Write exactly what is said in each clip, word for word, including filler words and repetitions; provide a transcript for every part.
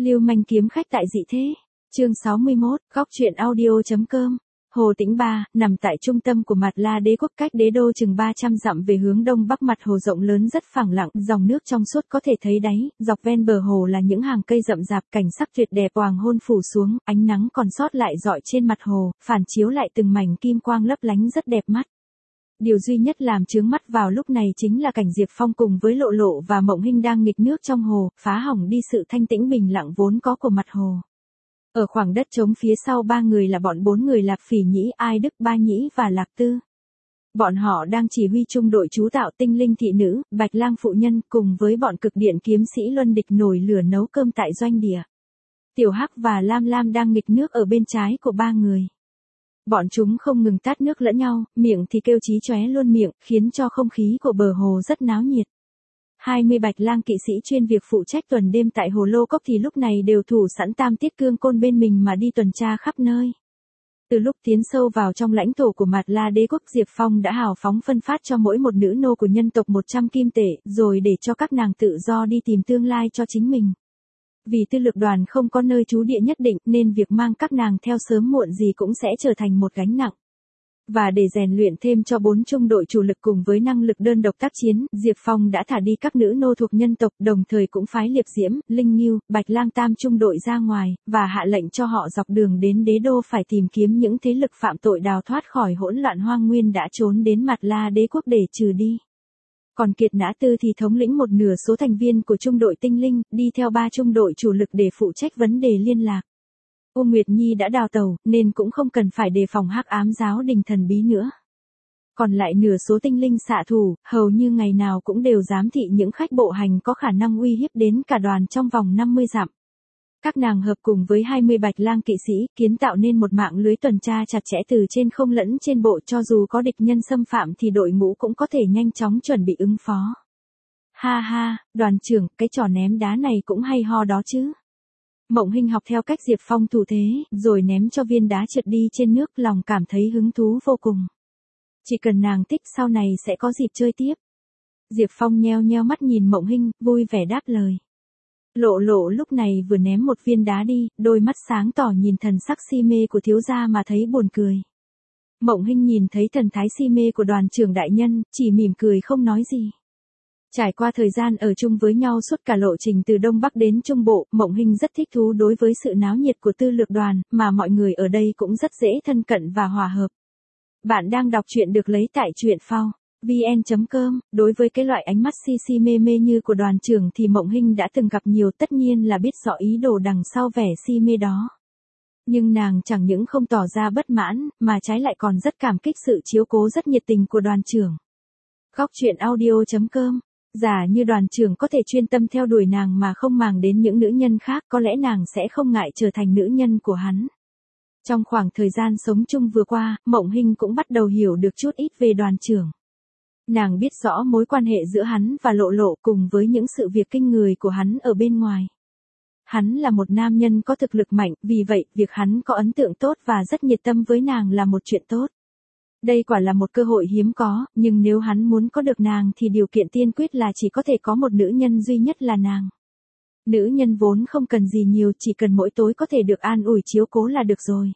Lưu manh kiếm khách tại dị thế. Chương sáu mươi mốt, góc truyện audio.com. Hồ Tĩnh Ba, nằm tại trung tâm của Mạt La Đế quốc, cách đế đô chừng ba trăm dặm về hướng đông bắc. Mặt hồ rộng lớn rất phẳng lặng, dòng nước trong suốt có thể thấy đáy, dọc ven bờ hồ là những hàng cây rậm rạp, cảnh sắc tuyệt đẹp. Hoàng hôn phủ xuống, ánh nắng còn sót lại rọi trên mặt hồ, phản chiếu lại từng mảnh kim quang lấp lánh rất đẹp mắt. Điều duy nhất làm chướng mắt vào lúc này chính là cảnh Diệp Phong cùng với Lộ Lộ và Mộng Hinh đang nghịch nước trong hồ, phá hỏng đi sự thanh tĩnh bình lặng vốn có của mặt hồ. Ở khoảng đất trống phía sau ba người là bọn bốn người Lạc Phỉ Nhĩ, Ai Đức, Ba Nhĩ và Lạc Tư. Bọn họ đang chỉ huy chung đội chú tạo tinh linh thị nữ, Bạch Lang phụ nhân cùng với bọn cực điện kiếm sĩ Luân Địch nổi lửa nấu cơm tại doanh địa. Tiểu Hắc và Lam Lam đang nghịch nước ở bên trái của ba người. Bọn chúng không ngừng tát nước lẫn nhau, miệng thì kêu chí chóe luôn miệng, khiến cho không khí của bờ hồ rất náo nhiệt. hai mươi Bạch Lang kỵ sĩ chuyên việc phụ trách tuần đêm tại hồ Lô Cốc thì lúc này đều thủ sẵn tam tiết cương côn bên mình mà đi tuần tra khắp nơi. Từ lúc tiến sâu vào trong lãnh thổ của Mạt La Đế quốc, Diệp Phong đã hào phóng phân phát cho mỗi một nữ nô của nhân tộc một trăm kim tệ, rồi để cho các nàng tự do đi tìm tương lai cho chính mình. Vì tư lược đoàn không có nơi trú địa nhất định nên việc mang các nàng theo sớm muộn gì cũng sẽ trở thành một gánh nặng. Và để rèn luyện thêm cho bốn trung đội chủ lực cùng với năng lực đơn độc tác chiến, Diệp Phong đã thả đi các nữ nô thuộc nhân tộc, đồng thời cũng phái Liệp Diễm, Linh Ngưu, Bạch Lang tam trung đội ra ngoài, và hạ lệnh cho họ dọc đường đến đế đô phải tìm kiếm những thế lực phạm tội đào thoát khỏi hỗn loạn hoang nguyên đã trốn đến Mạt La Đế quốc để trừ đi. Còn Kiệt Nã Tư thì thống lĩnh một nửa số thành viên của trung đội tinh linh, đi theo ba trung đội chủ lực để phụ trách vấn đề liên lạc. U Nguyệt Nhi đã đào tẩu, nên cũng không cần phải đề phòng Hắc Ám giáo đình thần bí nữa. Còn lại nửa số tinh linh xạ thủ, hầu như ngày nào cũng đều giám thị những khách bộ hành có khả năng uy hiếp đến cả đoàn trong vòng năm mươi dặm. Các nàng hợp cùng với hai mươi Bạch Lang kỵ sĩ, kiến tạo nên một mạng lưới tuần tra chặt chẽ từ trên không lẫn trên bộ, cho dù có địch nhân xâm phạm thì đội ngũ cũng có thể nhanh chóng chuẩn bị ứng phó. Ha ha, đoàn trưởng, cái trò ném đá này cũng hay ho đó chứ. Mộng Hinh học theo cách Diệp Phong thủ thế, rồi ném cho viên đá trượt đi trên nước, lòng cảm thấy hứng thú vô cùng. Chỉ cần nàng thích sau này sẽ có dịp chơi tiếp. Diệp Phong nheo nheo mắt nhìn Mộng Hinh, vui vẻ đáp lời. Lộ Lộ lúc này vừa ném một viên đá đi, đôi mắt sáng tỏ nhìn thần sắc si mê của thiếu gia mà thấy buồn cười. Mộng Hinh nhìn thấy thần thái si mê của đoàn trưởng đại nhân, chỉ mỉm cười không nói gì. Trải qua thời gian ở chung với nhau suốt cả lộ trình từ Đông Bắc đến Trung Bộ, Mộng Hinh rất thích thú đối với sự náo nhiệt của tư lược đoàn, mà mọi người ở đây cũng rất dễ thân cận và hòa hợp. Bạn đang đọc truyện được lấy tại truyện phao vn chấm com. Đối với cái loại ánh mắt si si mê mê như của đoàn trưởng thì Mộng Hinh đã từng gặp nhiều, tất nhiên là biết rõ ý đồ đằng sau vẻ si mê đó. Nhưng nàng chẳng những không tỏ ra bất mãn, mà trái lại còn rất cảm kích sự chiếu cố rất nhiệt tình của đoàn trưởng. Góc truyện audio.com. Giả như đoàn trưởng có thể chuyên tâm theo đuổi nàng mà không màng đến những nữ nhân khác, có lẽ nàng sẽ không ngại trở thành nữ nhân của hắn. Trong khoảng thời gian sống chung vừa qua, Mộng Hinh cũng bắt đầu hiểu được chút ít về đoàn trưởng. Nàng biết rõ mối quan hệ giữa hắn và Lộ Lộ cùng với những sự việc kinh người của hắn ở bên ngoài. Hắn là một nam nhân có thực lực mạnh, vì vậy, việc hắn có ấn tượng tốt và rất nhiệt tâm với nàng là một chuyện tốt. Đây quả là một cơ hội hiếm có, nhưng nếu hắn muốn có được nàng thì điều kiện tiên quyết là chỉ có thể có một nữ nhân duy nhất là nàng. Nữ nhân vốn không cần gì nhiều, chỉ cần mỗi tối có thể được an ủi chiếu cố là được rồi.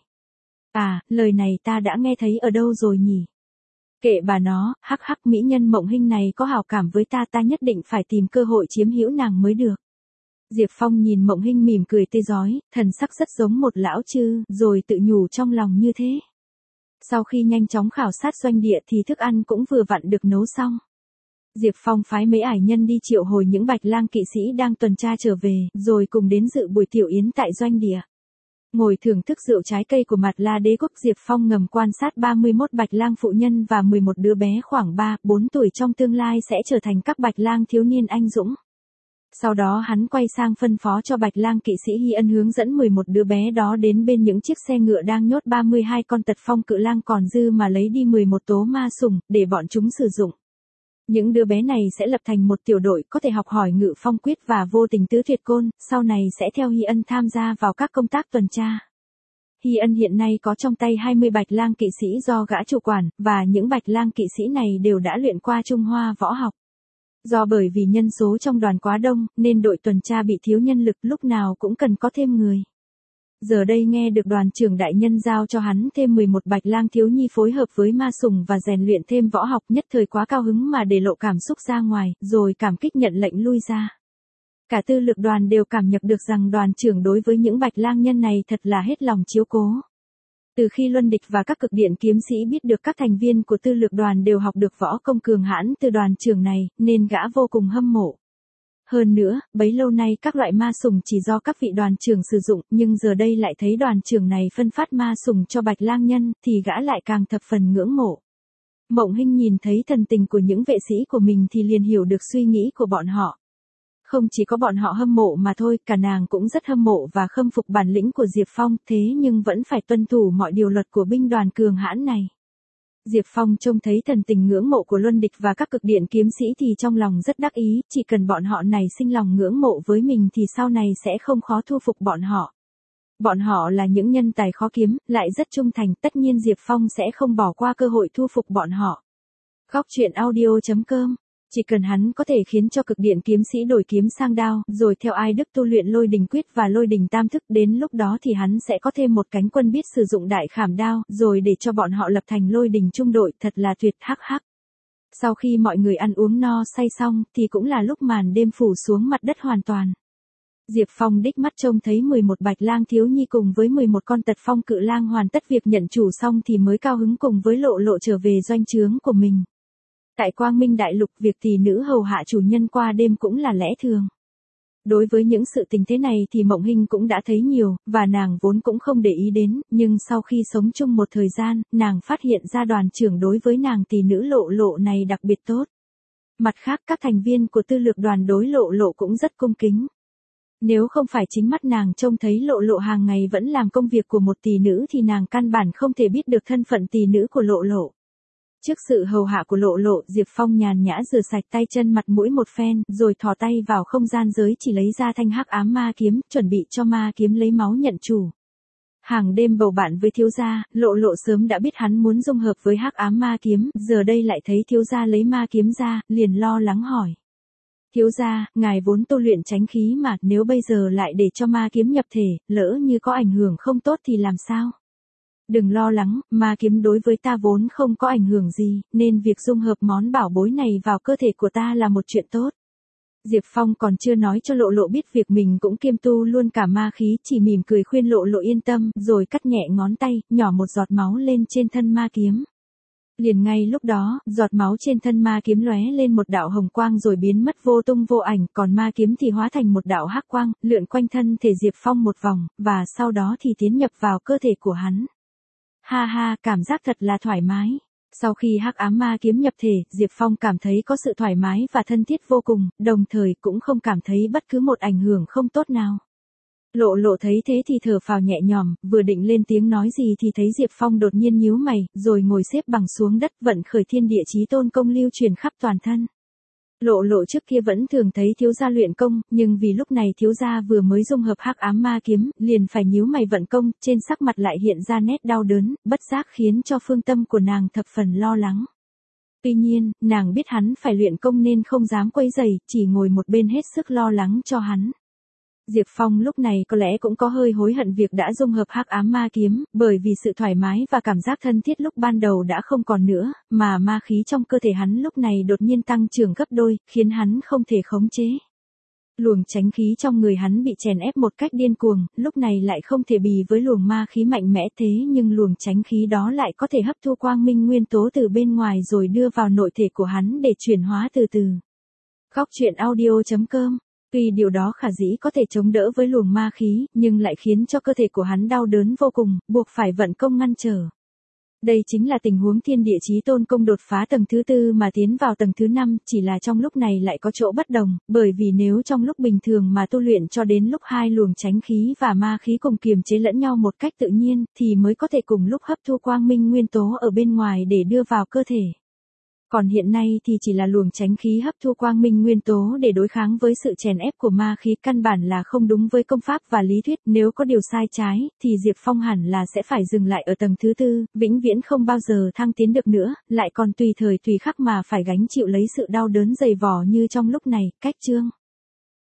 À, lời này ta đã nghe thấy ở đâu rồi nhỉ? Kệ bà nó, hắc hắc, mỹ nhân Mộng Hinh này có hảo cảm với ta, ta nhất định phải tìm cơ hội chiếm hữu nàng mới được. Diệp Phong nhìn Mộng Hinh mỉm cười tươi rói, thần sắc rất giống một lão chư, rồi tự nhủ trong lòng như thế. Sau khi nhanh chóng khảo sát doanh địa thì thức ăn cũng vừa vặn được nấu xong. Diệp Phong phái mấy ải nhân đi triệu hồi những Bạch Lang kỵ sĩ đang tuần tra trở về, rồi cùng đến dự buổi tiểu yến tại doanh địa. Ngồi thưởng thức rượu trái cây của Mạt La Đế quốc, Diệp Phong ngầm quan sát ba mươi mốt Bạch Lang phụ nhân và mười một đứa bé khoảng ba, bốn tuổi trong tương lai sẽ trở thành các Bạch Lang thiếu niên anh dũng. Sau đó hắn quay sang phân phó cho Bạch Lang kỵ sĩ Hy Ân hướng dẫn mười một đứa bé đó đến bên những chiếc xe ngựa đang nhốt ba mươi hai con tật phong cự lang còn dư mà lấy đi mười một tố ma sùng, để bọn chúng sử dụng. Những đứa bé này sẽ lập thành một tiểu đội có thể học hỏi ngự phong quyết và vô tình tứ tuyệt côn, sau này sẽ theo Hy Ân tham gia vào các công tác tuần tra. Hy Ân hiện nay có trong tay hai mươi Bạch Lang kỵ sĩ do gã chủ quản, và những Bạch Lang kỵ sĩ này đều đã luyện qua Trung Hoa võ học. Do bởi vì nhân số trong đoàn quá đông, nên đội tuần tra bị thiếu nhân lực, lúc nào cũng cần có thêm người. Giờ đây nghe được đoàn trưởng đại nhân giao cho hắn thêm mười một bạch lang thiếu nhi phối hợp với ma sùng và rèn luyện thêm võ học, nhất thời quá cao hứng mà để lộ cảm xúc ra ngoài, rồi cảm kích nhận lệnh lui ra. Cả tư lược đoàn đều cảm nhận được rằng đoàn trưởng đối với những bạch lang nhân này thật là hết lòng chiếu cố. Từ khi Luân Địch và các cực điện kiếm sĩ biết được các thành viên của tư lược đoàn đều học được võ công cường hãn từ đoàn trưởng này, nên gã vô cùng hâm mộ. Hơn nữa, bấy lâu nay các loại ma sùng chỉ do các vị đoàn trưởng sử dụng, nhưng giờ đây lại thấy đoàn trưởng này phân phát ma sùng cho bạch lang nhân, thì gã lại càng thập phần ngưỡng mộ. Mộng Hinh nhìn thấy thần tình của những vệ sĩ của mình thì liền hiểu được suy nghĩ của bọn họ. Không chỉ có bọn họ hâm mộ mà thôi, cả nàng cũng rất hâm mộ và khâm phục bản lĩnh của Diệp Phong, thế nhưng vẫn phải tuân thủ mọi điều luật của binh đoàn cường hãn này. Diệp Phong trông thấy thần tình ngưỡng mộ của Luân Địch và các cực điện kiếm sĩ thì trong lòng rất đắc ý, chỉ cần bọn họ này sinh lòng ngưỡng mộ với mình thì sau này sẽ không khó thu phục bọn họ. Bọn họ là những nhân tài khó kiếm, lại rất trung thành, tất nhiên Diệp Phong sẽ không bỏ qua cơ hội thu phục bọn họ. Góc truyện audio chấm com. Chỉ cần hắn có thể khiến cho cực điện kiếm sĩ đổi kiếm sang đao, rồi theo ai đức tu luyện lôi đình quyết và lôi đình tam thức, đến lúc đó thì hắn sẽ có thêm một cánh quân biết sử dụng đại khảm đao, rồi để cho bọn họ lập thành lôi đình trung đội, thật là tuyệt, hắc hắc. Sau khi mọi người ăn uống no say xong, thì cũng là lúc màn đêm phủ xuống mặt đất hoàn toàn. Diệp Phong đích mắt trông thấy mười một bạch lang thiếu nhi cùng với mười một con tật phong cự lang hoàn tất việc nhận chủ xong thì mới cao hứng cùng với Lộ Lộ trở về doanh trướng của mình. Tại Quang Minh Đại Lục, việc tỷ nữ hầu hạ chủ nhân qua đêm cũng là lẽ thường. Đối với những sự tình thế này thì Mộng Hinh cũng đã thấy nhiều, và nàng vốn cũng không để ý đến, nhưng sau khi sống chung một thời gian, nàng phát hiện ra đoàn trưởng đối với nàng tỷ nữ Lộ Lộ này đặc biệt tốt. Mặt khác, các thành viên của tư lược đoàn đối Lộ Lộ cũng rất cung kính. Nếu không phải chính mắt nàng trông thấy Lộ Lộ hàng ngày vẫn làm công việc của một tỷ nữ thì nàng căn bản không thể biết được thân phận tỷ nữ của Lộ Lộ. Trước sự hầu hạ của Lộ Lộ, Diệp Phong nhàn nhã rửa sạch tay chân mặt mũi một phen, rồi thò tay vào không gian giới chỉ lấy ra thanh hắc ám ma kiếm, chuẩn bị cho ma kiếm lấy máu nhận chủ. Hàng đêm bầu bạn với thiếu gia, Lộ Lộ sớm đã biết hắn muốn dung hợp với hắc ám ma kiếm, giờ đây lại thấy thiếu gia lấy ma kiếm ra, liền lo lắng hỏi. Thiếu gia, ngài vốn tu luyện tránh khí mà, nếu bây giờ lại để cho ma kiếm nhập thể, lỡ như có ảnh hưởng không tốt thì làm sao? Đừng lo lắng, ma kiếm đối với ta vốn không có ảnh hưởng gì, nên việc dung hợp món bảo bối này vào cơ thể của ta là một chuyện tốt. Diệp Phong còn chưa nói cho Lộ Lộ biết việc mình cũng kiêm tu luôn cả ma khí, chỉ mỉm cười khuyên Lộ Lộ yên tâm, rồi cắt nhẹ ngón tay, nhỏ một giọt máu lên trên thân ma kiếm. Liền ngay lúc đó, giọt máu trên thân ma kiếm lóe lên một đạo hồng quang rồi biến mất vô tung vô ảnh, còn ma kiếm thì hóa thành một đạo hắc quang, lượn quanh thân thể Diệp Phong một vòng, và sau đó thì tiến nhập vào cơ thể của hắn. Ha ha, cảm giác thật là thoải mái. Sau khi hắc ám ma kiếm nhập thể, Diệp Phong cảm thấy có sự thoải mái và thân thiết vô cùng, đồng thời cũng không cảm thấy bất cứ một ảnh hưởng không tốt nào. Lộ Lộ thấy thế thì thở phào nhẹ nhõm, vừa định lên tiếng nói gì thì thấy Diệp Phong đột nhiên nhíu mày, rồi ngồi xếp bằng xuống đất, vận khởi thiên địa chí tôn công lưu truyền khắp toàn thân. Lộ Lộ trước kia vẫn thường thấy thiếu gia luyện công, nhưng vì lúc này thiếu gia vừa mới dung hợp hắc ám ma kiếm, liền phải nhíu mày vận công, trên sắc mặt lại hiện ra nét đau đớn, bất giác khiến cho phương tâm của nàng thập phần lo lắng. Tuy nhiên, nàng biết hắn phải luyện công nên không dám quấy rầy, chỉ ngồi một bên hết sức lo lắng cho hắn. Diệp Phong lúc này có lẽ cũng có hơi hối hận việc đã dung hợp hắc ám ma kiếm, bởi vì sự thoải mái và cảm giác thân thiết lúc ban đầu đã không còn nữa, mà ma khí trong cơ thể hắn lúc này đột nhiên tăng trưởng gấp đôi, khiến hắn không thể khống chế. Luồng chánh khí trong người hắn bị chèn ép một cách điên cuồng, lúc này lại không thể bì với luồng ma khí mạnh mẽ thế nhưng luồng chánh khí đó lại có thể hấp thu quang minh nguyên tố từ bên ngoài rồi đưa vào nội thể của hắn để chuyển hóa từ từ. Góc truyện audio chấm com. Tuy điều đó khả dĩ có thể chống đỡ với luồng ma khí, nhưng lại khiến cho cơ thể của hắn đau đớn vô cùng, buộc phải vận công ngăn trở. Đây chính là tình huống thiên địa chí tôn công đột phá tầng thứ tư mà tiến vào tầng thứ năm, chỉ là trong lúc này lại có chỗ bất đồng, bởi vì nếu trong lúc bình thường mà tu luyện cho đến lúc hai luồng chánh khí và ma khí cùng kiềm chế lẫn nhau một cách tự nhiên, thì mới có thể cùng lúc hấp thu quang minh nguyên tố ở bên ngoài để đưa vào cơ thể. Còn hiện nay thì chỉ là luồng chánh khí hấp thu quang minh nguyên tố để đối kháng với sự chèn ép của ma khí, căn bản là không đúng với công pháp và lý thuyết, nếu có điều sai trái, thì Diệp Phong hẳn là sẽ phải dừng lại ở tầng thứ tư, vĩnh viễn không bao giờ thăng tiến được nữa, lại còn tùy thời tùy khắc mà phải gánh chịu lấy sự đau đớn dày vò như trong lúc này. Cách chương